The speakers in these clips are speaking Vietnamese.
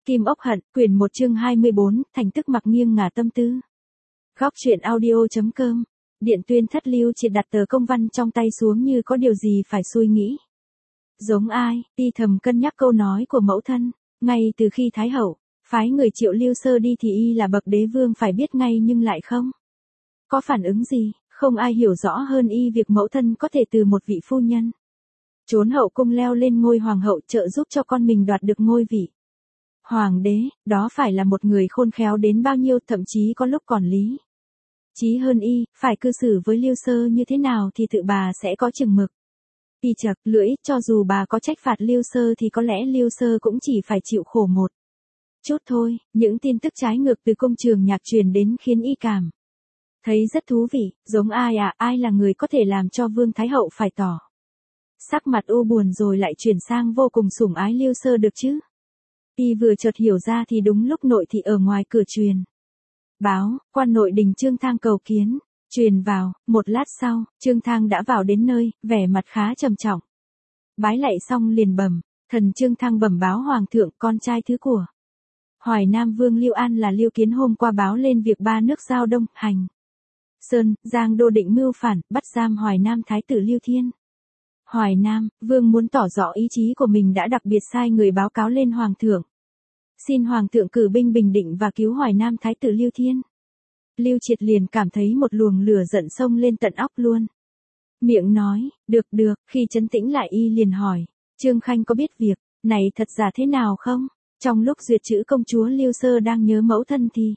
Kim ốc hận, quyển 1 chương 24, thành tức mặc nghiêng ngả tâm tư. Góc truyện audio.com. Điện Tuyên Thất Lưu triệt đặt tờ công văn trong tay xuống như có điều gì phải suy nghĩ. Giống ai, đi thầm cân nhắc câu nói của mẫu thân, ngay từ khi Thái Hậu phái người triệu Lưu Sơ đi thì y là bậc đế vương phải biết ngay nhưng lại không có phản ứng gì, không ai hiểu rõ hơn y việc mẫu thân có thể từ một vị phu nhân trốn hậu cung leo lên ngôi hoàng hậu trợ giúp cho con mình đoạt được ngôi vị hoàng đế, đó phải là một người khôn khéo đến bao nhiêu, thậm chí có lúc còn lý trí hơn y, phải cư xử với Lưu Sơ như thế nào thì tự bà sẽ có chừng mực. Y chặt lưỡi, cho dù bà có trách phạt Lưu Sơ thì có lẽ Lưu Sơ cũng chỉ phải chịu khổ một chút thôi. Những tin tức trái ngược từ công trường nhạc truyền đến khiến y cảm thấy rất thú vị. Giống ai à, ai là người có thể làm cho Vương Thái Hậu phải tỏ sắc mặt u buồn rồi lại chuyển sang vô cùng sủng ái Lưu Sơ được chứ? Y vừa chợt hiểu ra thì đúng lúc nội thị ở ngoài cửa truyền báo, quan nội đình Trương Thang cầu kiến. Truyền vào, một lát sau, Trương Thang đã vào đến nơi, vẻ mặt khá trầm trọng. Bái lạy xong liền bẩm, thần Trương Thang bẩm báo hoàng thượng, con trai thứ của Hoài Nam Vương Lưu An là Lưu Kiến hôm qua báo lên việc ba nước giao Đông, Hành, Sơn, Giang Đô định mưu phản, bắt giam Hoài Nam Thái tử Lưu Thiên. Hoài Nam Vương muốn tỏ rõ ý chí của mình đã đặc biệt sai người báo cáo lên hoàng thượng, xin hoàng thượng cử binh bình định và cứu Hoài Nam Thái tử Lưu Thiên. Lưu Triệt liền cảm thấy một luồng lửa giận xông lên tận óc luôn. Miệng nói, được, khi trấn tĩnh lại y liền hỏi, Trương Khanh có biết việc này thật giả thế nào không? Trong lúc duyệt chữ công chúa Lưu Sơ đang nhớ mẫu thân thì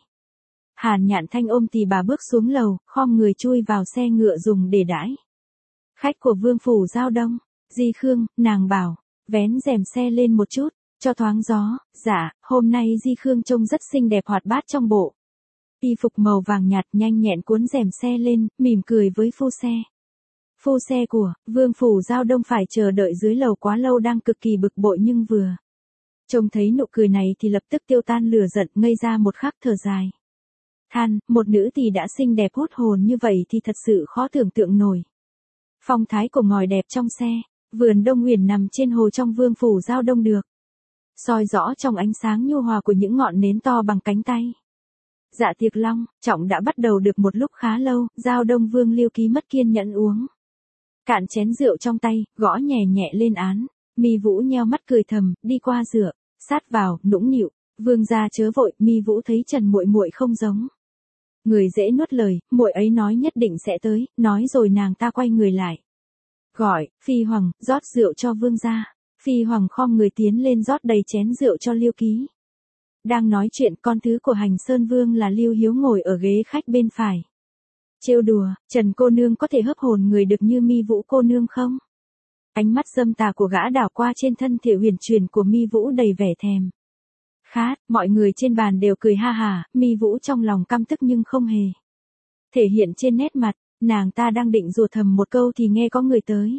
Hàn Nhạn Thanh ôm tỳ bà bước xuống lầu, khom người chui vào xe ngựa dùng để đãi khách của vương phủ giao Đông. Di Khương, nàng bảo, vén rèm xe lên một chút, cho thoáng gió. Dạ, hôm nay Di Khương trông rất xinh đẹp hoạt bát trong bộ y phục màu vàng nhạt, nhanh nhẹn cuốn rèm xe lên, mỉm cười với phu xe. Phu xe của vương phủ giao Đông phải chờ đợi dưới lầu quá lâu đang cực kỳ bực bội, nhưng vừa trông thấy nụ cười này thì lập tức tiêu tan lửa giận, ngây ra một khắc thở dài. Than, một nữ tỳ đã xinh đẹp hút hồn như vậy thì thật sự khó tưởng tượng nổi. Phong thái của ngòi đẹp trong xe, vườn Đông Huyền nằm trên hồ trong vương phủ giao Đông được soi rõ trong ánh sáng nhu hòa của những ngọn nến to bằng cánh tay. Dạ tiệc long trọng đã bắt đầu được một lúc khá lâu, giao Đông Vương Lưu Ký mất kiên nhẫn uống cạn chén rượu trong tay, gõ nhẹ nhẹ lên án. Mi Vũ nheo mắt cười thầm, đi qua dựa sát vào, nũng nịu, vương gia chớ vội. Mi Vũ thấy Trần muội muội không giống người dễ nuốt lời, muội ấy nói nhất định sẽ tới, nói rồi nàng ta quay người lại gọi, Phi Hoàng, rót rượu cho vương gia. Phi Hoàng khom người tiến lên rót đầy chén rượu cho Lưu Ký. Đang nói chuyện, con thứ của Hành Sơn Vương là Lưu Hiếu ngồi ở ghế khách bên phải trêu đùa, Trần cô nương có thể hấp hồn người được như Mi Vũ cô nương không? Ánh mắt dâm tà của gã đảo qua trên thân thể huyền truyền của Mi Vũ đầy vẻ thèm khát. Mọi người trên bàn đều cười ha hả. Mi Vũ trong lòng căm tức nhưng không hề thể hiện trên nét mặt. Nàng ta đang định rủa thầm một câu thì nghe có người tới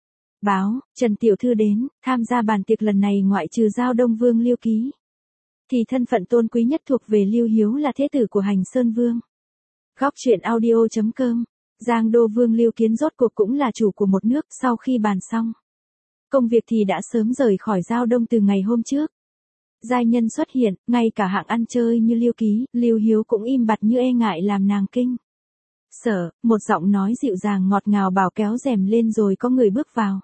báo, Trần tiểu thư đến tham gia bàn tiệc lần này, ngoại trừ giao Đông Vương Lưu Ký thì thân phận tôn quý nhất thuộc về Lưu Hiếu là thế tử của Hành Sơn Vương. Góc truyện audio.com. Giang Đô Vương Lưu Kiến rốt cuộc cũng là chủ của một nước. Sau khi bàn xong công việc thì đã sớm rời khỏi giao Đông từ ngày hôm trước. Giai nhân xuất hiện, ngay cả hạng ăn chơi như Lưu Ký, Lưu Hiếu cũng im bặt như e ngại làm nàng kinh sợ. Một giọng nói dịu dàng ngọt ngào bảo kéo rèm lên rồi có người bước vào.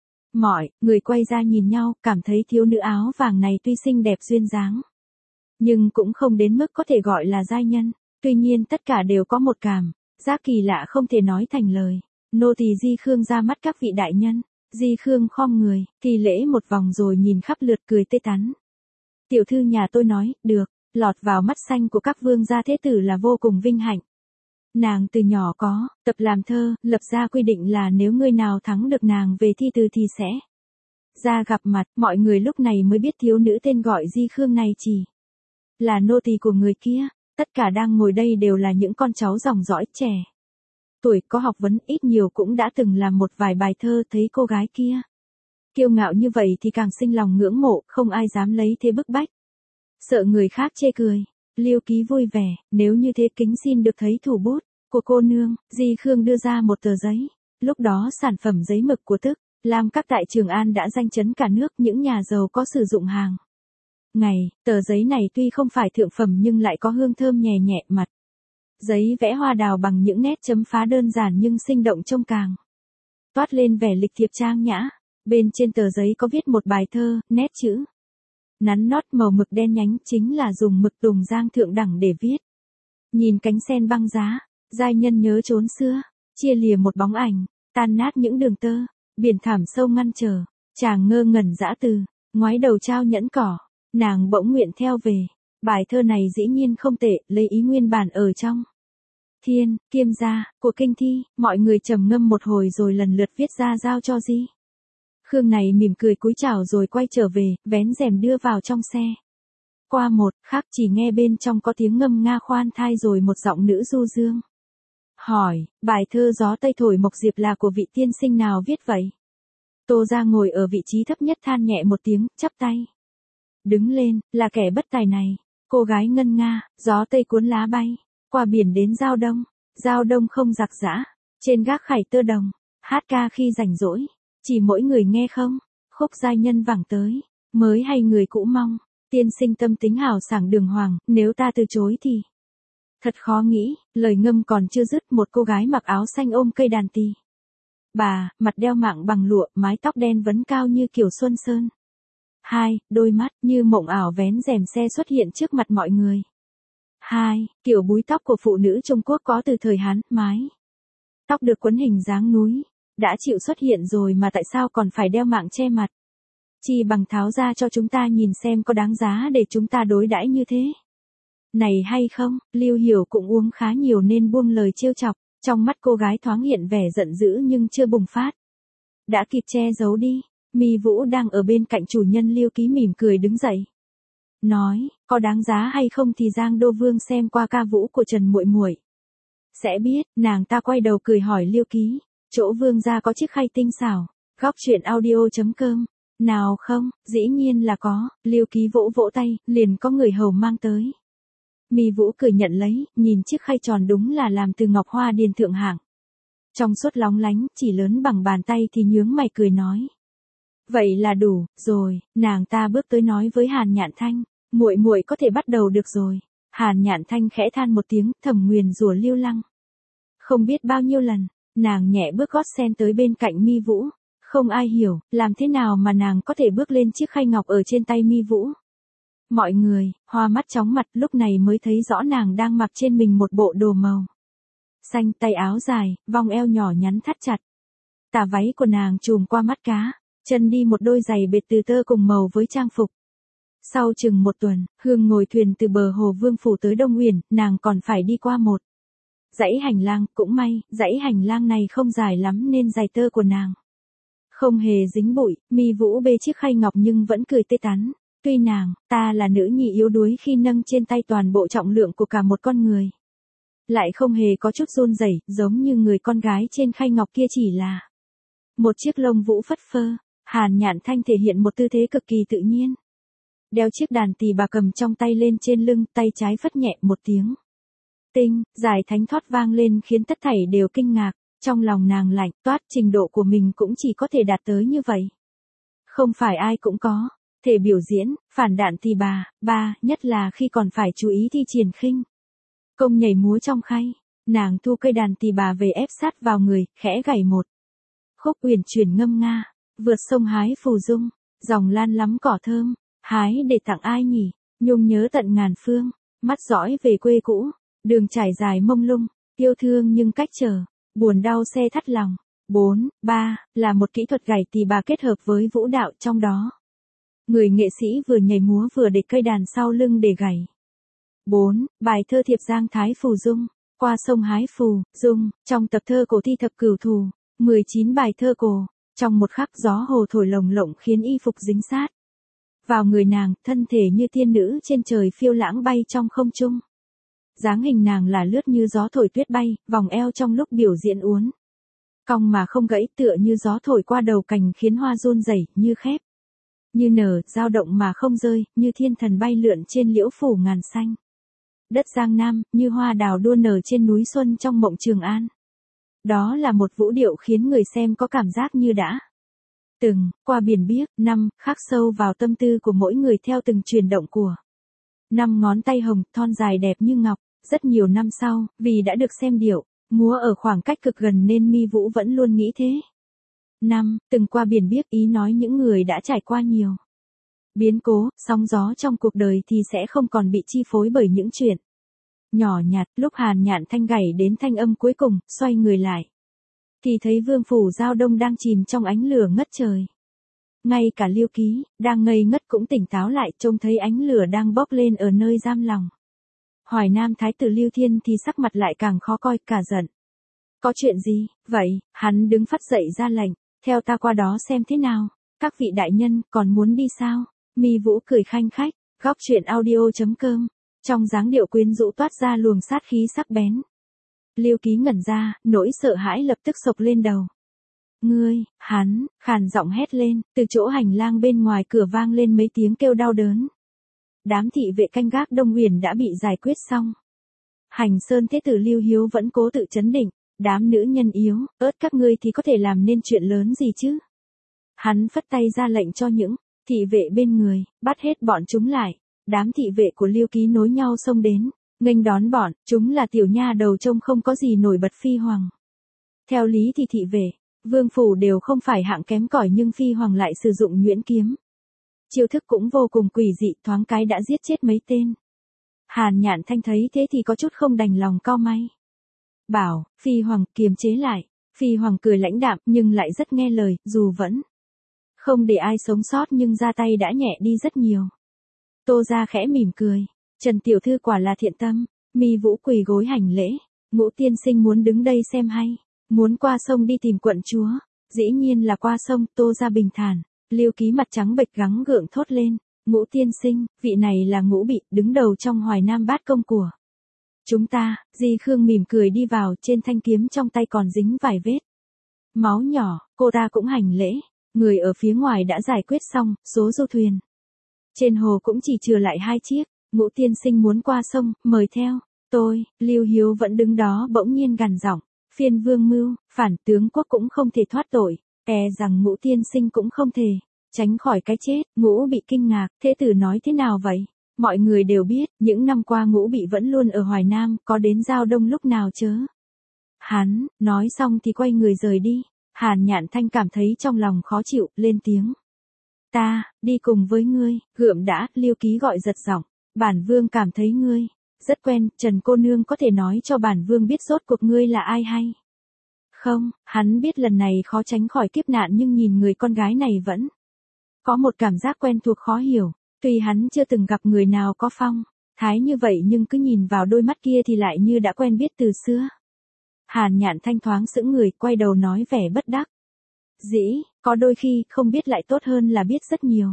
Mọi người quay ra nhìn nhau, cảm thấy thiếu nữ áo vàng này tuy xinh đẹp duyên dáng nhưng cũng không đến mức có thể gọi là giai nhân. Tuy nhiên tất cả đều có một cảm giác kỳ lạ không thể nói thành lời. Nô tỳ Di Khương ra mắt các vị đại nhân. Di Khương khom người, thi lễ một vòng rồi nhìn khắp lượt cười tê tắn. Tiểu thư nhà tôi nói, được, lọt vào mắt xanh của các vương gia thế tử là vô cùng vinh hạnh. Nàng từ nhỏ có tập làm thơ, lập ra quy định là nếu người nào thắng được nàng về thi từ thì sẽ ra gặp mặt. Mọi người lúc này mới biết thiếu nữ tên gọi Di Khương này chỉ là nô tỳ của người kia. Tất cả đang ngồi đây đều là những con cháu dòng dõi trẻ tuổi, có học vấn, ít nhiều cũng đã từng làm một vài bài thơ. Thấy cô gái kia kiêu ngạo như vậy thì càng sinh lòng ngưỡng mộ, không ai dám lấy thế bức bách, sợ người khác chê cười. Lưu Ký vui vẻ, nếu như thế kính xin được thấy thủ bút của cô nương. Di Khương đưa ra một tờ giấy. Lúc đó sản phẩm giấy mực của Tức Lam Các tại Trường An đã danh chấn cả nước, những nhà giàu có sử dụng hàng Tờ giấy này tuy không phải thượng phẩm nhưng lại có hương thơm nhẹ nhẹ mặt. Giấy vẽ hoa đào bằng những nét chấm phá đơn giản nhưng sinh động trông càng toát lên vẻ lịch thiệp trang nhã. Bên trên tờ giấy có viết một bài thơ, nét chữ nắn nót màu mực đen nhánh chính là dùng mực tùng giang thượng đẳng để viết. Nhìn cánh sen băng giá, giai nhân nhớ chốn xưa, chia lìa một bóng ảnh, tan nát những đường tơ, biển thảm sâu ngăn trở, chàng ngơ ngẩn dã từ, ngoái đầu trao nhẫn cỏ, nàng bỗng nguyện theo về. Bài thơ này dĩ nhiên không tệ, lấy ý nguyên bản ở trong Thiên, Kiêm gia, của kinh thi, mọi người trầm ngâm một hồi rồi lần lượt viết ra giao cho Di. Khương này mỉm cười cúi chào rồi quay trở về, vén rèm đưa vào trong xe. Qua một khắc chỉ nghe bên trong có tiếng ngâm nga khoan thai rồi một giọng nữ du dương. Hỏi, bài thơ gió tây thổi mộc diệp là của vị tiên sinh nào viết vậy? Tô Gia ngồi ở vị trí thấp nhất than nhẹ một tiếng, chắp tay. Đứng lên, là kẻ bất tài này. Cô gái ngân nga, gió tây cuốn lá bay, qua biển đến Giao Đông không giặc giã, trên gác khải tơ đồng, hát ca khi rảnh rỗi, chỉ mỗi người nghe không, khúc giai nhân vẳng tới, mới hay người cũ mong, tiên sinh tâm tính hào sảng đường hoàng, nếu ta từ chối thì thật khó nghĩ. Lời ngâm còn chưa dứt, một cô gái mặc áo xanh ôm cây đàn tỳ bà, mặt đeo mạng bằng lụa, mái tóc đen vấn cao như kiểu xuân sơn. Đôi mắt như mộng ảo vén rèm xe xuất hiện trước mặt mọi người. Kiểu búi tóc của phụ nữ Trung Quốc có từ thời Hán, mái tóc được quấn hình dáng núi, đã chịu xuất hiện rồi mà tại sao còn phải đeo mạng che mặt? Chi bằng tháo ra cho chúng ta nhìn xem có đáng giá để chúng ta đối đãi như thế này hay không? Lưu Hiểu cũng uống khá nhiều nên buông lời trêu chọc, trong mắt cô gái thoáng hiện vẻ giận dữ nhưng chưa bùng phát. Đã kịp che giấu đi. Mi Vũ đang ở bên cạnh chủ nhân Liêu Ký mỉm cười đứng dậy. Nói, có đáng giá hay không thì Giang Đô Vương xem qua ca vũ của Trần Muội Muội sẽ biết. Nàng ta quay đầu cười hỏi Liêu Ký, chỗ Vương gia có chiếc khay tinh xảo. Góc truyện audio.com. Nào không, dĩ nhiên là có. Liêu Ký vỗ vỗ tay, liền có người hầu mang tới. Mi Vũ cười nhận lấy, nhìn chiếc khay tròn đúng là làm từ ngọc hoa điền thượng hạng. Trong suốt lóng lánh, chỉ lớn bằng bàn tay thì nhướng mày cười nói. Vậy là đủ rồi. Nàng ta bước tới nói với Hàn Nhạn Thanh, muội muội có thể bắt đầu được rồi. Hàn Nhạn Thanh khẽ than một tiếng, thầm nguyền rủa Lưu Lăng. Không biết bao nhiêu lần, nàng nhẹ bước gót sen tới bên cạnh Mi Vũ. Không ai hiểu, làm thế nào mà nàng có thể bước lên chiếc khay ngọc ở trên tay Mi Vũ. Mọi người, hoa mắt chóng mặt lúc này mới thấy rõ nàng đang mặc trên mình một bộ đồ màu xanh, tay áo dài, vòng eo nhỏ nhắn thắt chặt. Tà váy của nàng trùm qua mắt cá, chân đi một đôi giày bệt từ tơ cùng màu với trang phục. Sau chừng một tuần, Hương ngồi thuyền từ bờ hồ Vương Phủ tới Đông Uyển, nàng còn phải đi qua một dãy hành lang. Cũng may, dãy hành lang này không dài lắm nên giày tơ của nàng không hề dính bụi. Mi Vũ bê chiếc khay ngọc nhưng vẫn cười tươi tắn. Tuy nàng ta là nữ nhi yếu đuối khi nâng trên tay toàn bộ trọng lượng của cả một con người, lại không hề có chút run rẩy, giống như người con gái trên khay ngọc kia chỉ là một chiếc lông vũ phất phơ. Hàn Nhạn Thanh thể hiện một tư thế cực kỳ tự nhiên, đeo chiếc đàn tỳ bà cầm trong tay lên trên lưng, tay trái phất nhẹ một tiếng. Tinh, giải thánh thoát vang lên khiến tất thảy đều kinh ngạc. Trong lòng nàng lạnh toát, trình độ của mình cũng chỉ có thể đạt tới như vậy. Không phải ai cũng có thể biểu diễn, phản đạn tỳ bà, nhất là khi còn phải chú ý thi triển khinh công nhảy múa trong khay. Nàng thu cây đàn tỳ bà về ép sát vào người, khẽ gảy một khúc uyển chuyển ngâm nga. Vượt sông hái phù dung, dòng lan lắm cỏ thơm, hái để tặng ai nhỉ, nhung nhớ tận ngàn phương, mắt dõi về quê cũ, đường trải dài mông lung, yêu thương nhưng cách trở, buồn đau xe thắt lòng. 4-3 là một kỹ thuật gảy tỳ bà kết hợp với vũ đạo, trong đó người nghệ sĩ vừa nhảy múa vừa để cây đàn sau lưng để gảy. Bài thơ thiệp Giang Thái Phù Dung, qua sông hái phù dung, trong tập thơ cổ thi thập cửu thù, 19 bài thơ cổ. Trong một khắc gió hồ thổi lồng lộng khiến y phục dính sát vào người nàng, thân thể như tiên nữ trên trời phiêu lãng bay trong không trung. Dáng hình nàng là lướt như gió thổi tuyết bay, vòng eo trong lúc biểu diễn uốn cong mà không gãy, tựa như gió thổi qua đầu cành khiến hoa run rẩy, như khép như nở, dao động mà không rơi, như thiên thần bay lượn trên liễu phủ ngàn xanh. Đất Giang Nam, như hoa đào đua nở trên núi xuân trong mộng Trường An. Đó là một vũ điệu khiến người xem có cảm giác như đã Từng, qua biển biếc, năm, khắc sâu vào tâm tư của mỗi người theo từng chuyển động của. Năm ngón tay hồng, thon dài đẹp như ngọc, rất nhiều năm sau, vì đã được xem điệu, múa ở khoảng cách cực gần nên Mi Vũ vẫn luôn nghĩ thế. Năm, từng qua biển biếc ý nói những người đã trải qua nhiều biến cố, sóng gió trong cuộc đời thì sẽ không còn bị chi phối bởi những chuyện nhỏ nhặt. Lúc Hàn Nhạn Thanh gảy đến thanh âm cuối cùng, xoay người lại thì thấy Vương phủ Giao Đông đang chìm trong ánh lửa ngất trời. Ngay cả Liêu Ký, đang ngây ngất cũng tỉnh táo lại, trông thấy ánh lửa đang bốc lên ở nơi giam lòng. Hoài Nam Thái tử Lưu Thiên thì sắc mặt lại càng khó coi, cả giận. Có chuyện gì, vậy? Hắn đứng phắt dậy ra lệnh, theo ta qua đó xem thế nào. Các vị đại nhân, còn muốn đi sao? Mi Vũ cười khanh khách, góc truyện audio.com. Trong dáng điệu quyến rũ toát ra luồng sát khí sắc bén. Liêu Ký ngẩn ra, nỗi sợ hãi lập tức sộc lên đầu. Ngươi, hắn, khàn giọng hét lên, từ chỗ hành lang bên ngoài cửa vang lên mấy tiếng kêu đau đớn. Đám thị vệ canh gác Đông Huyền đã bị giải quyết xong. Hành Sơn Thế tử Lưu Hiếu vẫn cố tự trấn định, đám nữ nhân yếu, ớt các ngươi thì có thể làm nên chuyện lớn gì chứ? Hắn phất tay ra lệnh cho những thị vệ bên người, bắt hết bọn chúng lại. Đám thị vệ của Liêu Ký nối nhau xông đến, nghênh đón bọn, chúng là tiểu nha đầu trông không có gì nổi bật phi hoàng. Theo lý thì thị vệ, vương phủ đều không phải hạng kém cỏi, nhưng phi hoàng lại sử dụng nhuyễn kiếm. Chiêu thức cũng vô cùng quỷ dị, thoáng cái đã giết chết mấy tên. Hàn Nhạn Thanh thấy thế thì có chút không đành lòng, cau may. Bảo, phi hoàng kiềm chế lại. Phi hoàng cười lãnh đạm nhưng lại rất nghe lời, dù vẫn không để ai sống sót nhưng ra tay đã nhẹ đi rất nhiều. Tô Gia khẽ mỉm cười, Trần tiểu thư quả là thiện tâm. Mi Vũ quỳ gối hành lễ, Ngũ tiên sinh muốn đứng đây xem hay, muốn qua sông đi tìm quận chúa. Dĩ nhiên là qua sông. Tô Gia bình thản. Liêu Ký mặt trắng bệch gắng gượng thốt lên, Ngũ tiên sinh, vị này là Ngũ Bị, đứng đầu trong Hoài Nam bát công của chúng ta. Di Khương mỉm cười đi vào, trên thanh kiếm trong tay còn dính vài vết máu nhỏ. Cô ta cũng hành lễ. Người ở phía ngoài đã giải quyết xong, số du thuyền trên hồ cũng chỉ chừa lại 2 chiếc. Ngũ tiên sinh muốn qua sông, mời theo. Tôi, Lưu Hiếu vẫn đứng đó bỗng nhiên gằn giọng, phiên vương mưu, phản tướng quốc cũng không thể thoát tội, e rằng Ngũ tiên sinh cũng không thể tránh khỏi cái chết. Ngũ Bị kinh ngạc, thế tử nói thế nào vậy? Mọi người đều biết, những năm qua Ngũ Bị vẫn luôn ở Hoài Nam, có đến Giao Đông lúc nào chớ. Hắn, nói xong thì quay người rời đi. Hàn Nhạn Thanh cảm thấy trong lòng khó chịu, lên tiếng. Ta, đi cùng với ngươi. Gượm đã, Liêu Ký gọi giật giọng. Bản vương cảm thấy ngươi rất quen, Trần cô nương có thể nói cho bản vương biết rốt cuộc ngươi là ai hay không? Hắn biết lần này khó tránh khỏi kiếp nạn nhưng nhìn người con gái này vẫn có một cảm giác quen thuộc khó hiểu. Tuy hắn chưa từng gặp người nào có phong thái như vậy nhưng cứ nhìn vào đôi mắt kia thì lại như đã quen biết từ xưa. Hàn Nhạn Thanh thoáng sững người, quay đầu nói vẻ bất đắc dĩ, có đôi khi không biết lại tốt hơn là biết rất nhiều.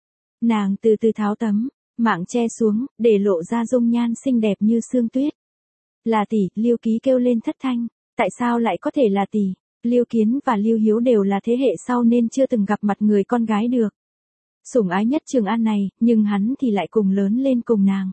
Nàng từ từ tháo tấm mạng che xuống, để lộ ra dung nhan xinh đẹp như sương tuyết. Là tỷ, Liêu Ký kêu lên thất thanh. Tại sao lại có thể là tỷ? Liêu Kiến và Liêu Hiếu đều là thế hệ sau nên chưa từng gặp mặt người con gái được sủng ái nhất Trường An này, nhưng hắn thì lại cùng lớn lên cùng nàng.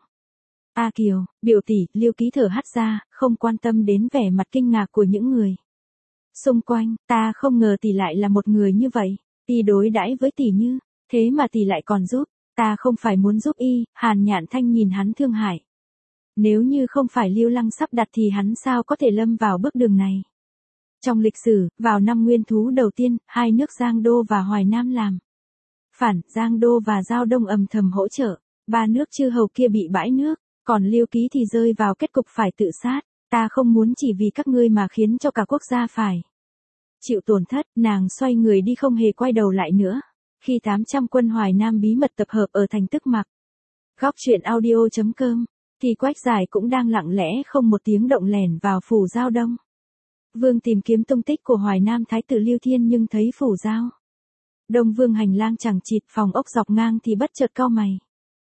A Kiều, biểu tỷ. Liêu Ký thở hắt ra, không quan tâm đến vẻ mặt kinh ngạc của những người xung quanh. Ta không ngờ tỷ lại là một người như vậy. Y đối đãi với tỷ như thế mà tỷ lại còn giúp. Ta không phải muốn giúp y. Hàn Nhạn Thanh nhìn hắn thương hại. Nếu như không phải Lưu Lăng sắp đặt thì hắn sao có thể lâm vào bước đường này. Trong lịch sử, vào năm Nguyên Thú đầu tiên, hai nước Giang Đô và Hoài Nam làm phản, Giang Đô và Giao Đông âm thầm hỗ trợ. 3 nước chư hầu kia bị bãi nước, còn Liêu Ký thì rơi vào kết cục phải tự sát. Ta không muốn chỉ vì các ngươi mà khiến cho cả quốc gia phải chịu tổn thất. Nàng xoay người đi không hề quay đầu lại nữa. Khi 800 quân Hoài Nam bí mật tập hợp ở thành Tức Mặc, góc truyện audio.com, thì Quách Giải cũng đang lặng lẽ không một tiếng động lẻn vào phủ Giao Đông. Vương tìm kiếm tung tích của Hoài Nam Thái tử Lưu Thiên nhưng thấy phủ Giao Đông Vương hành lang chẳng chịt, phòng ốc dọc ngang thì bất chợt cau mày.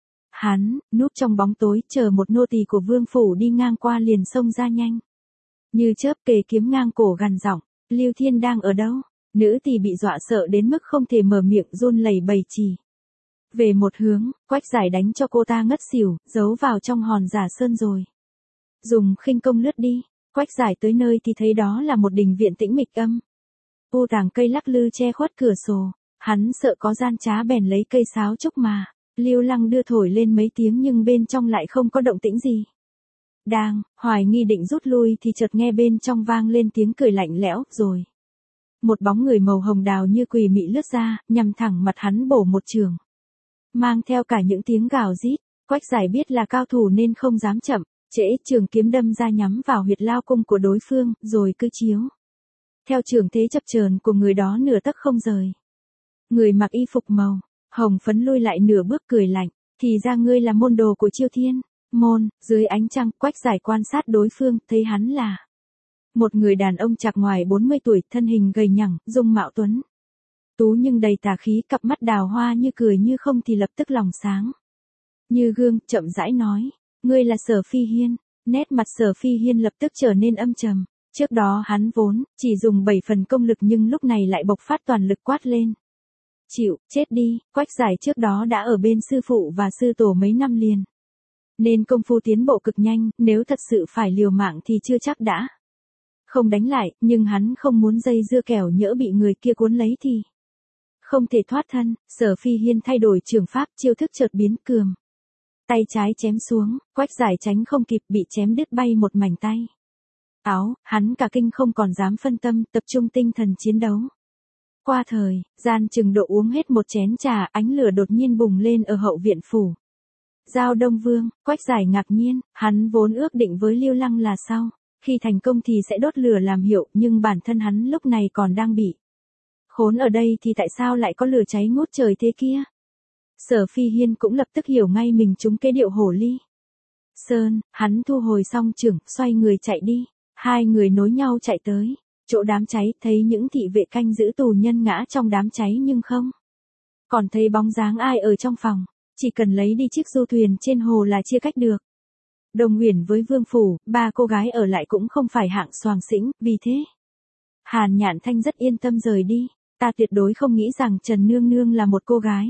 Hắn, núp trong bóng tối, chờ một nô tỳ của vương phủ đi ngang qua liền xông ra nhanh như chớp, kề kiếm ngang cổ gằn giọng, Lưu Thiên đang ở đâu? Nữ tỳ bị dọa sợ đến mức không thể mở miệng, run lẩy bẩy chỉ về một hướng. Quách Giải đánh cho cô ta ngất xỉu, giấu vào trong hòn giả sơn rồi dùng khinh công lướt đi. Quách Giải tới nơi thì thấy đó là một đình viện tĩnh mịch âm u, tàng cây lắc lư che khuất cửa sổ. Hắn sợ có gian trá bèn lấy cây sáo trúc mà. Lưu Lăng đưa thổi lên mấy tiếng nhưng bên trong lại không có động tĩnh gì. Đang, hoài nghi định rút lui thì chợt nghe bên trong vang lên tiếng cười lạnh lẽo, rồi. Một bóng người màu hồng đào như quỷ mị lướt ra, nhằm thẳng mặt hắn bổ một chưởng. Mang theo cả những tiếng gào rít, Quách Giải biết là cao thủ nên không dám chậm, trễ trường kiếm đâm ra nhắm vào huyệt lao cung của đối phương, rồi cứ chiếu. Theo trường thế chập chờn của người đó nửa tấc không rời. Người mặc y phục màu hồng phấn lui lại nửa bước cười lạnh, thì ra ngươi là môn đồ của Chiêu Thiên môn. Dưới ánh trăng, Quách Giải quan sát đối phương, thấy hắn là một người đàn ông chạc ngoài 40 tuổi, thân hình gầy nhẳng, dung mạo tuấn tú nhưng đầy tà khí, cặp mắt đào hoa như cười như không thì lập tức lòng sáng như gương, chậm rãi nói, ngươi là Sở Phi Hiên. Nét mặt Sở Phi Hiên lập tức trở nên âm trầm. Trước đó hắn vốn chỉ dùng 7 phần công lực nhưng lúc này lại bộc phát toàn lực quát lên. Chịu, chết đi. Quách Giải trước đó đã ở bên sư phụ và sư tổ mấy năm liền. Nên công phu tiến bộ cực nhanh, nếu thật sự phải liều mạng thì chưa chắc đã không đánh lại, nhưng hắn không muốn dây dưa kẻo nhỡ bị người kia cuốn lấy thì không thể thoát thân. Sở Phi Hiên thay đổi trường pháp, chiêu thức chợt biến cườm. Tay trái chém xuống, Quách Giải tránh không kịp, bị chém đứt bay một mảnh tay áo, hắn cả kinh không còn dám phân tâm, tập trung tinh thần chiến đấu. Qua thời gian chừng độ uống hết một chén trà, ánh lửa đột nhiên bùng lên ở hậu viện phủ Giao Đông Vương. Quách Giải ngạc nhiên, hắn vốn ước định với Lưu Lăng là sau khi thành công thì sẽ đốt lửa làm hiệu, nhưng bản thân hắn lúc này còn đang bị khốn ở đây thì tại sao lại có lửa cháy ngút trời thế kia? Sở Phi Hiên cũng lập tức hiểu ngay mình trúng kế điệu hổ ly sơn, hắn thu hồi xong chưởng, xoay người chạy đi. Hai người nối nhau chạy tới chỗ đám cháy, thấy những thị vệ canh giữ tù nhân ngã trong đám cháy nhưng không còn thấy bóng dáng ai ở trong phòng, chỉ cần lấy đi chiếc du thuyền trên hồ là chia cách được. Đồng Uyển với Vương phủ, ba cô gái ở lại cũng không phải hạng xoàng xĩnh, vì thế Hàn Nhạn Thanh rất yên tâm rời đi. Ta tuyệt đối không nghĩ rằng Trần Nương Nương là một cô gái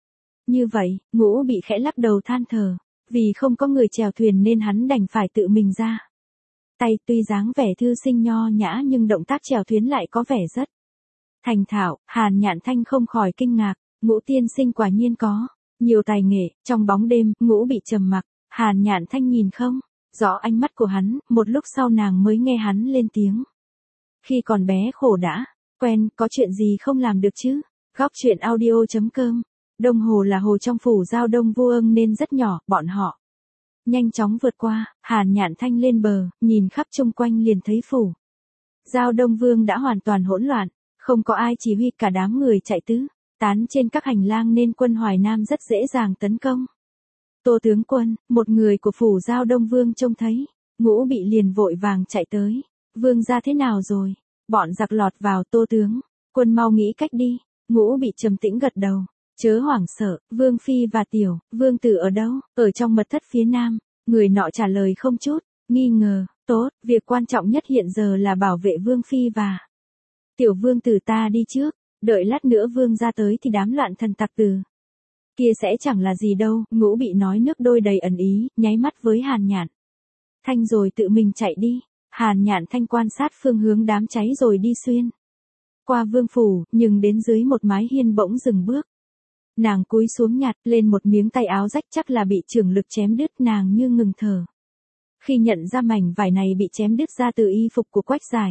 như vậy. Ngũ bị khẽ lắc đầu than thở, vì không có người chèo thuyền nên hắn đành phải tự mình ra tay. Tuy dáng vẻ thư sinh nho nhã nhưng động tác chèo thuyền lại có vẻ rất thành thạo. Hàn Nhạn Thanh không khỏi kinh ngạc, Ngũ tiên sinh quả nhiên có nhiều tài nghệ. Trong bóng đêm, Ngũ bị trầm mặc, Hàn Nhạn Thanh nhìn không rõ ánh mắt của hắn, một lúc sau nàng mới nghe hắn lên tiếng. Khi còn bé khổ đã quen, có chuyện gì không làm được chứ? Góc truyện audio.com. Đông hồ là hồ trong phủ Giao Đông Vương nên rất nhỏ, bọn họ nhanh chóng vượt qua. Hàn Nhạn Thanh lên bờ, nhìn khắp chung quanh liền thấy phủ Giao Đông Vương đã hoàn toàn hỗn loạn, không có ai chỉ huy, cả đám người chạy tứ tán trên các hành lang nên quân Hoài Nam rất dễ dàng tấn công. Tô tướng quân, một người của phủ Giao Đông Vương trông thấy Ngũ bị liền vội vàng chạy tới. Vương gia thế nào rồi? Bọn giặc lọt vào. Tô tướng quân mau nghĩ cách đi. Ngũ bị trầm tĩnh gật đầu. Chớ hoảng sợ, Vương phi và tiểu vương tử ở đâu? Ở trong mật thất phía nam. Người nọ trả lời không chút nghi ngờ. Tốt, việc quan trọng nhất hiện giờ là bảo vệ Vương phi và tiểu vương tử. Ta đi trước, đợi lát nữa vương ra tới thì đám loạn thần tặc tử kia sẽ chẳng là gì đâu. Ngũ bị nói nước đôi đầy ẩn ý, nháy mắt với Hàn Nhạn Thanh rồi tự mình chạy đi. Hàn Nhạn Thanh quan sát phương hướng đám cháy rồi đi xuyên qua vương phủ, nhưng đến dưới một mái hiên bỗng dừng bước. Nàng cúi xuống nhặt lên một miếng tay áo rách, chắc là bị chưởng lực chém đứt. Nàng như ngừng thở khi nhận ra mảnh vải này bị chém đứt ra từ y phục của Quách Giải.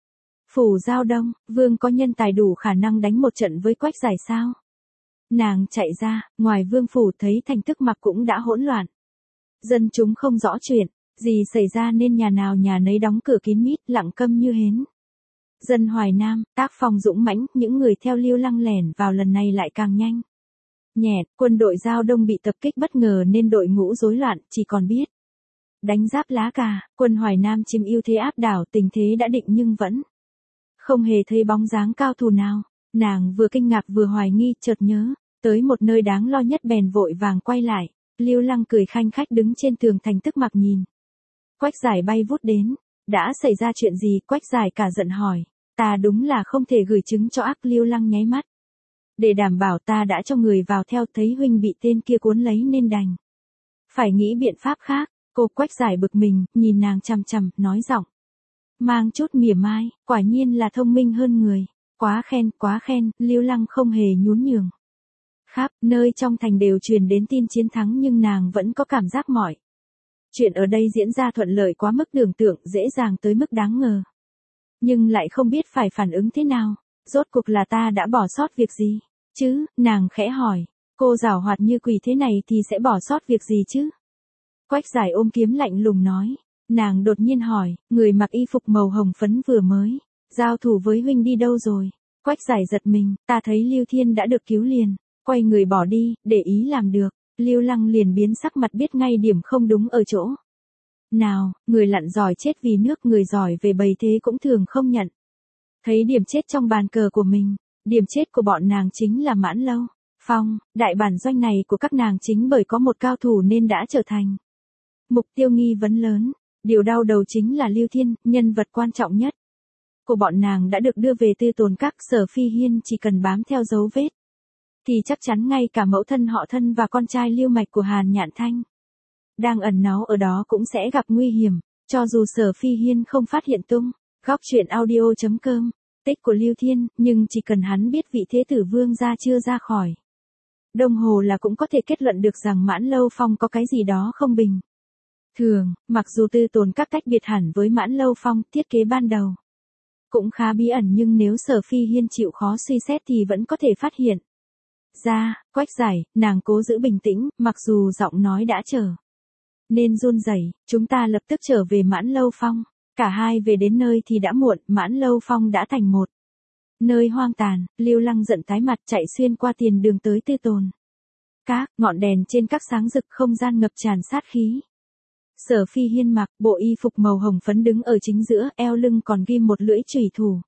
Phủ Giao Đông Vương có nhân tài đủ khả năng đánh một trận với Quách Giải sao? Nàng chạy ra, ngoài vương phủ thấy thành Tức Mặc cũng đã hỗn loạn. Dân chúng không rõ chuyện gì xảy ra nên nhà nào nhà nấy đóng cửa kín mít, lặng câm như hến. Dân Hoài Nam, tác phong dũng mãnh, những người theo Lưu Lăng lẻn vào lần này lại càng nhanh nhẹn. Quân đội Giao Đông bị tập kích bất ngờ nên đội ngũ rối loạn, chỉ còn biết đánh giáp lá cà. Quân Hoài Nam chiếm ưu thế áp đảo, tình thế đã định nhưng vẫn không hề thấy bóng dáng cao thủ nào. Nàng vừa kinh ngạc vừa hoài nghi, chợt nhớ tới một nơi đáng lo nhất bèn vội vàng quay lại. Lưu Lăng cười khanh khách đứng trên tường thành Tức Mặc nhìn Quách Giải bay vút đến. Đã xảy ra chuyện gì? Quách Giải cả giận hỏi. Ta đúng là không thể gửi chứng cho ác. Lưu Lăng nháy mắt. Để đảm bảo ta đã cho người vào theo, thấy huynh bị tên kia cuốn lấy nên đành phải nghĩ biện pháp khác. Cô Quách Giải bực mình, nhìn nàng chằm chằm, nói giọng mang chút mỉa mai, quả nhiên là thông minh hơn người. quá khen, Lưu Lăng không hề nhún nhường. Khắp nơi trong thành đều truyền đến tin chiến thắng nhưng nàng vẫn có cảm giác mỏi. Chuyện ở đây diễn ra thuận lợi quá mức tưởng tượng, dễ dàng tới mức đáng ngờ. Nhưng lại không biết phải phản ứng thế nào, rốt cuộc là ta đã bỏ sót việc gì, chứ, nàng khẽ hỏi, cô giảo hoạt như quỷ thế này thì sẽ bỏ sót việc gì chứ? Quách Giải ôm kiếm lạnh lùng nói, nàng đột nhiên hỏi, người mặc y phục màu hồng phấn vừa mới giao thủ với huynh đi đâu rồi? Quách Giải giật mình, ta thấy Lưu Thiên đã được cứu liền, quay người bỏ đi, để ý làm được. Lưu Lăng liền biến sắc mặt, biết ngay điểm không đúng ở chỗ. Nào, người lặn giỏi chết vì nước, người giỏi về bầy thế cũng thường không nhận. Thấy điểm chết trong bàn cờ của mình, điểm chết của bọn nàng chính là Mãn Lâu Phong, đại bản doanh này của các nàng chính bởi có một cao thủ nên đã trở thành mục tiêu nghi vấn lớn. Điều đau đầu chính là Lưu Thiên, nhân vật quan trọng nhất của bọn nàng đã được đưa về Tư Tồn Các. Sở Phi Hiên chỉ cần bám theo dấu vết thì chắc chắn ngay cả mẫu thân họ Thân và con trai Lưu Mạch của Hàn Nhạn Thanh đang ẩn náu ở đó cũng sẽ gặp nguy hiểm, cho dù Sở Phi Hiên không phát hiện tung. Góc truyện audio.com, tích của Lưu Thiên, nhưng chỉ cần hắn biết vị thế tử vương gia chưa ra khỏi Đông Hồ là cũng có thể kết luận được rằng Mãn Lâu Phong có cái gì đó không bình thường. Mặc dù Tư Tồn Các tách biệt hẳn với Mãn Lâu Phong, thiết kế ban đầu cũng khá bí ẩn, nhưng nếu Sở Phi Hiên chịu khó suy xét thì vẫn có thể phát hiện ra. Quách Giải, nàng cố giữ bình tĩnh, mặc dù giọng nói đã trở nên run rẩy. Chúng ta lập tức trở về Mãn Lâu Phong. Cả hai về đến nơi thì đã muộn, Mãn Lâu Phong đã thành một nơi hoang tàn. Lưu Lăng giận tái mặt, chạy xuyên qua tiền đường tới Tư Tồn Các, ngọn đèn trên các sáng rực, không gian ngập tràn sát khí. Sở Phi Hiên mặc bộ y phục màu hồng phấn đứng ở chính giữa, eo lưng còn ghim một lưỡi chùy thủ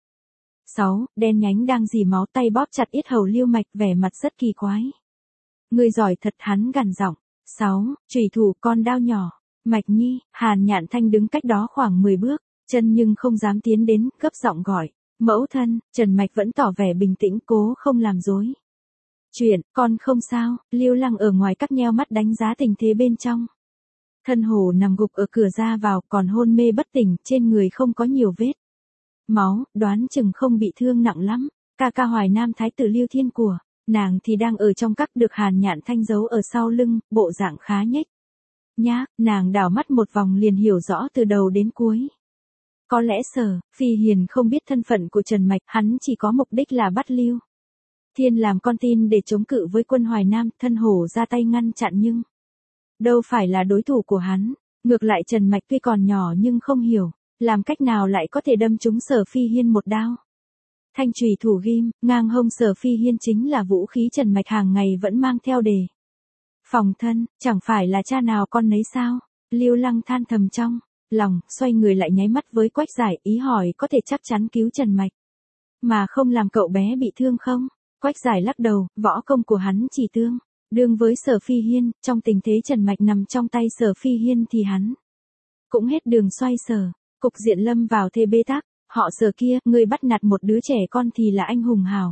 6, đen nhánh đang rỉ máu, tay bóp chặt yết hầu Lưu Mạch, vẻ mặt rất kỳ quái. Người giỏi thật, hắn gằn giọng. 6, chùy thủ, con đao nhỏ. Mạch Nhi, Hàn Nhạn Thanh đứng cách đó khoảng 10 bước, chân nhưng không dám tiến đến, gấp giọng gọi. Mẫu thân. Trần Mạch vẫn tỏ vẻ bình tĩnh, cố không làm dối chuyện. Con không sao. Lưu Lăng ở ngoài các nheo mắt đánh giá tình thế bên trong. Thân Hồ nằm gục ở cửa ra vào, còn hôn mê bất tỉnh, trên người không có nhiều vết máu, đoán chừng không bị thương nặng lắm. Ca ca Hoài Nam thái tử Lưu Thiên của nàng thì đang ở trong các, được Hàn Nhạn Thanh giấu ở sau lưng, bộ dạng khá nhếch nhác. Nàng đảo mắt một vòng liền hiểu rõ từ đầu đến cuối. Có lẽ Sở Phi Hiền không biết thân phận của Trần Mạch, hắn chỉ có mục đích là bắt Lưu Thiên làm con tin để chống cự với quân Hoài Nam. Thân Hổ ra tay ngăn chặn nhưng đâu phải là đối thủ của hắn. Ngược lại Trần Mạch tuy còn nhỏ nhưng không hiểu làm cách nào lại có thể đâm trúng Sở Phi Hiên một đao. Thanh chùy thủ ghim ngang hông Sở Phi Hiên chính là vũ khí Trần Mạch hàng ngày vẫn mang theo để phòng thân, chẳng phải là cha nào con nấy sao? Lưu Lăng than thầm trong lòng, xoay người lại nháy mắt với Quách Giải, ý hỏi có thể chắc chắn cứu Trần Mạch mà không làm cậu bé bị thương không? Quách Giải lắc đầu, võ công của hắn chỉ tương đương với Sở Phi Hiên, trong tình thế Trần Mạch nằm trong tay Sở Phi Hiên thì hắn cũng hết đường xoay sở. Cục diện lâm vào thế bế tắc. Họ Sở kia, người bắt nạt một đứa trẻ con thì là anh hùng hào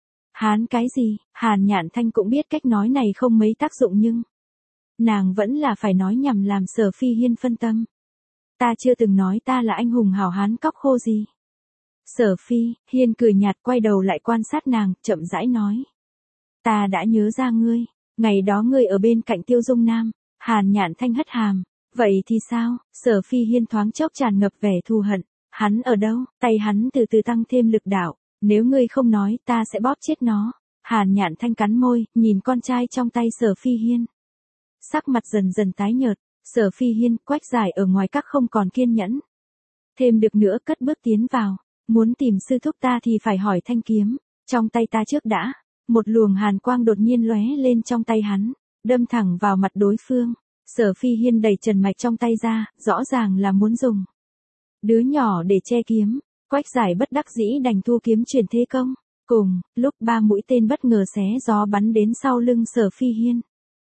hán cái gì? Hàn Nhạn Thanh cũng biết cách nói này không mấy tác dụng nhưng nàng vẫn là phải nói nhằm làm Sở Phi Hiên phân tâm. Ta chưa từng nói ta là anh hùng hào hán cóc khô gì. Sở Phi Hiên cười nhạt, quay đầu lại quan sát nàng, chậm rãi nói. Ta đã nhớ ra ngươi, ngày đó ngươi ở bên cạnh Tiêu Dung Nam. Hàn Nhạn Thanh hất hàm. Vậy thì sao? Sở Phi Hiên thoáng chốc tràn ngập vẻ thù hận. Hắn ở đâu? Tay hắn từ từ tăng thêm lực đạo. Nếu ngươi không nói, ta sẽ bóp chết nó. Hàn Nhạn Thanh cắn môi, nhìn con trai trong tay Sở Phi Hiên. Sắc mặt dần dần tái nhợt. Sở Phi Hiên, Quách Giải ở ngoài các không còn kiên nhẫn thêm được nữa, cất bước tiến vào. Muốn tìm sư thúc ta thì phải hỏi thanh kiếm trong tay ta trước đã. Một luồng hàn quang đột nhiên lóe lên trong tay hắn, đâm thẳng vào mặt đối phương. Sở Phi Hiên đẩy Trần Mạch trong tay ra, rõ ràng là muốn dùng đứa nhỏ để che kiếm. Quách Giải bất đắc dĩ đành thu kiếm chuyển thế công. Cùng lúc 3 mũi tên bất ngờ xé gió bắn đến sau lưng Sở Phi Hiên.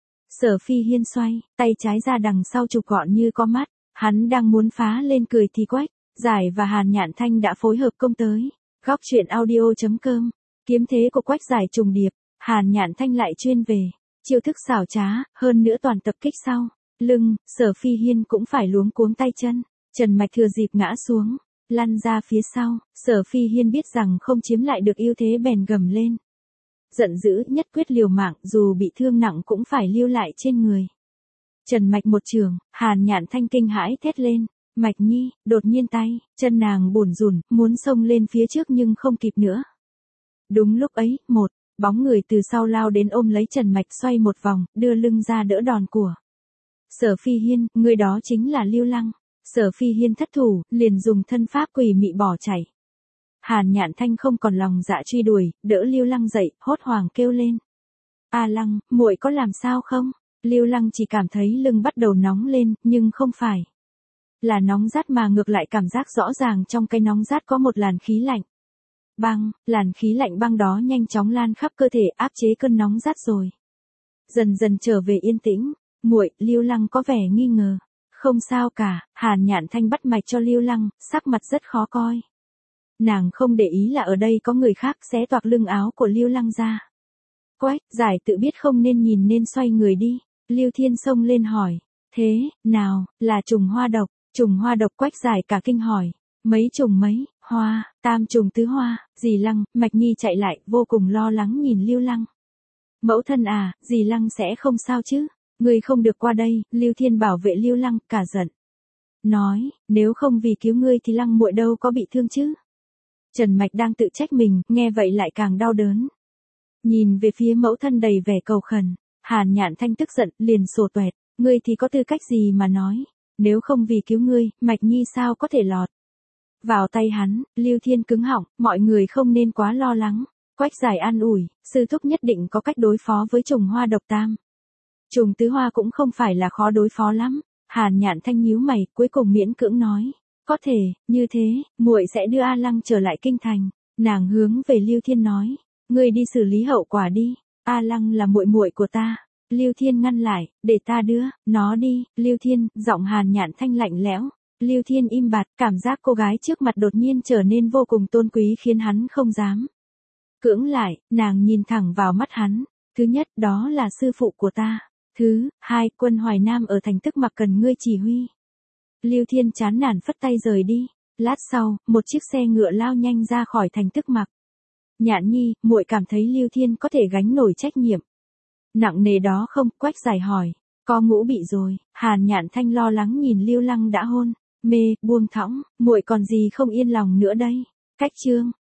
Sở Phi Hiên xoay tay trái ra đằng sau chụp gọn như có mắt. Hắn đang muốn phá lên cười thì Quách Giải và Hàn Nhạn Thanh đã phối hợp công tới. Góc truyện audio.com, kiếm thế của Quách Giải trùng điệp, Hàn Nhạn Thanh lại chuyên về chiêu thức xảo trá, hơn nữa toàn tập kích sau lưng. Sở Phi Hiên cũng phải luống cuống tay chân. Trần Mạch thừa dịp ngã xuống, lăn ra phía sau, Sở Phi Hiên biết rằng không chiếm lại được ưu thế bèn gầm lên. Giận dữ nhất quyết liều mạng, dù bị thương nặng cũng phải lưu lại trên người. Trần Mạch một trường, Hàn Nhạn Thanh kinh hãi thét lên. Mạch Nhi, đột nhiên tay, chân nàng bủn rủn, muốn xông lên phía trước nhưng không kịp nữa. Đúng lúc ấy, một bóng người từ sau lao đến ôm lấy Trần Mạch xoay một vòng, đưa lưng ra đỡ đòn của Sở Phi Hiên, người đó chính là Lưu Lăng. Sở Phi Hiên thất thủ, liền dùng thân pháp quỷ mị bỏ chạy. Hàn Nhạn Thanh không còn lòng dạ truy đuổi, đỡ Lưu Lăng dậy, hốt hoảng kêu lên. A Lăng, muội có làm sao không? Lưu Lăng chỉ cảm thấy lưng bắt đầu nóng lên, nhưng không phải là nóng rát mà ngược lại cảm giác rõ ràng trong cái nóng rát có một làn khí lạnh. Băng, làn khí lạnh băng đó nhanh chóng lan khắp cơ thể áp chế cơn nóng rát rồi. Dần dần trở về yên tĩnh, muội, Lưu Lăng có vẻ nghi ngờ. Không sao cả, Hàn Nhạn Thanh bắt mạch cho Lưu Lăng, sắc mặt rất khó coi. Nàng không để ý là ở đây có người khác xé toạc lưng áo của Lưu Lăng ra. Quách, giải tự biết không nên nhìn nên xoay người đi. Lưu Thiên xông lên hỏi. Thế, nào, là trùng hoa độc. Trùng hoa độc Quách giải cả kinh hỏi. Mấy trùng mấy, hoa, tam trùng tứ hoa, dì Lăng, Mạch Nhi chạy lại, vô cùng lo lắng nhìn Lưu Lăng. Mẫu thân à, dì Lăng sẽ không sao chứ? Người không được qua đây, Lưu Thiên bảo vệ Lưu Lăng, cả giận. Nói, nếu không vì cứu ngươi thì Lăng muội đâu có bị thương chứ? Trần Mạch đang tự trách mình, nghe vậy lại càng đau đớn. Nhìn về phía mẫu thân đầy vẻ cầu khẩn, Hàn Nhạn Thanh tức giận, liền sổ toẹt, ngươi thì có tư cách gì mà nói, nếu không vì cứu ngươi, Mạch Nhi sao có thể lọt vào tay hắn. Lưu Thiên cứng họng, mọi người không nên quá lo lắng. Quách giải an ủi, sư thúc nhất định có cách đối phó với trùng hoa độc tam. Trùng tứ hoa cũng không phải là khó đối phó lắm. Hàn Nhạn Thanh nhíu mày, cuối cùng miễn cưỡng nói, có thể, như thế, muội sẽ đưa A Lăng trở lại kinh thành. Nàng hướng về Lưu Thiên nói, ngươi đi xử lý hậu quả đi, A Lăng là muội muội của ta. Lưu Thiên ngăn lại, để ta đưa nó đi. Lưu Thiên, giọng Hàn Nhạn Thanh lạnh lẽo. Lưu Thiên im bặt, cảm giác cô gái trước mặt đột nhiên trở nên vô cùng tôn quý khiến hắn không dám cưỡng lại. Nàng nhìn thẳng vào mắt hắn. Thứ nhất, đó là sư phụ của ta. Thứ hai, quân Hoài Nam ở thành Tức Mặc cần ngươi chỉ huy. Lưu Thiên chán nản phất tay rời đi. Lát sau, một chiếc xe ngựa lao nhanh ra khỏi thành Tức Mặc. Nhạn Nhi, muội cảm thấy Lưu Thiên có thể gánh nổi trách nhiệm nặng nề đó không? Quách giải hỏi. Có ngũ bị rồi. Hàn Nhạn Thanh lo lắng nhìn Lưu Lăng đã hôn mê, buông thõng, muội còn gì không yên lòng nữa đây. Cách chương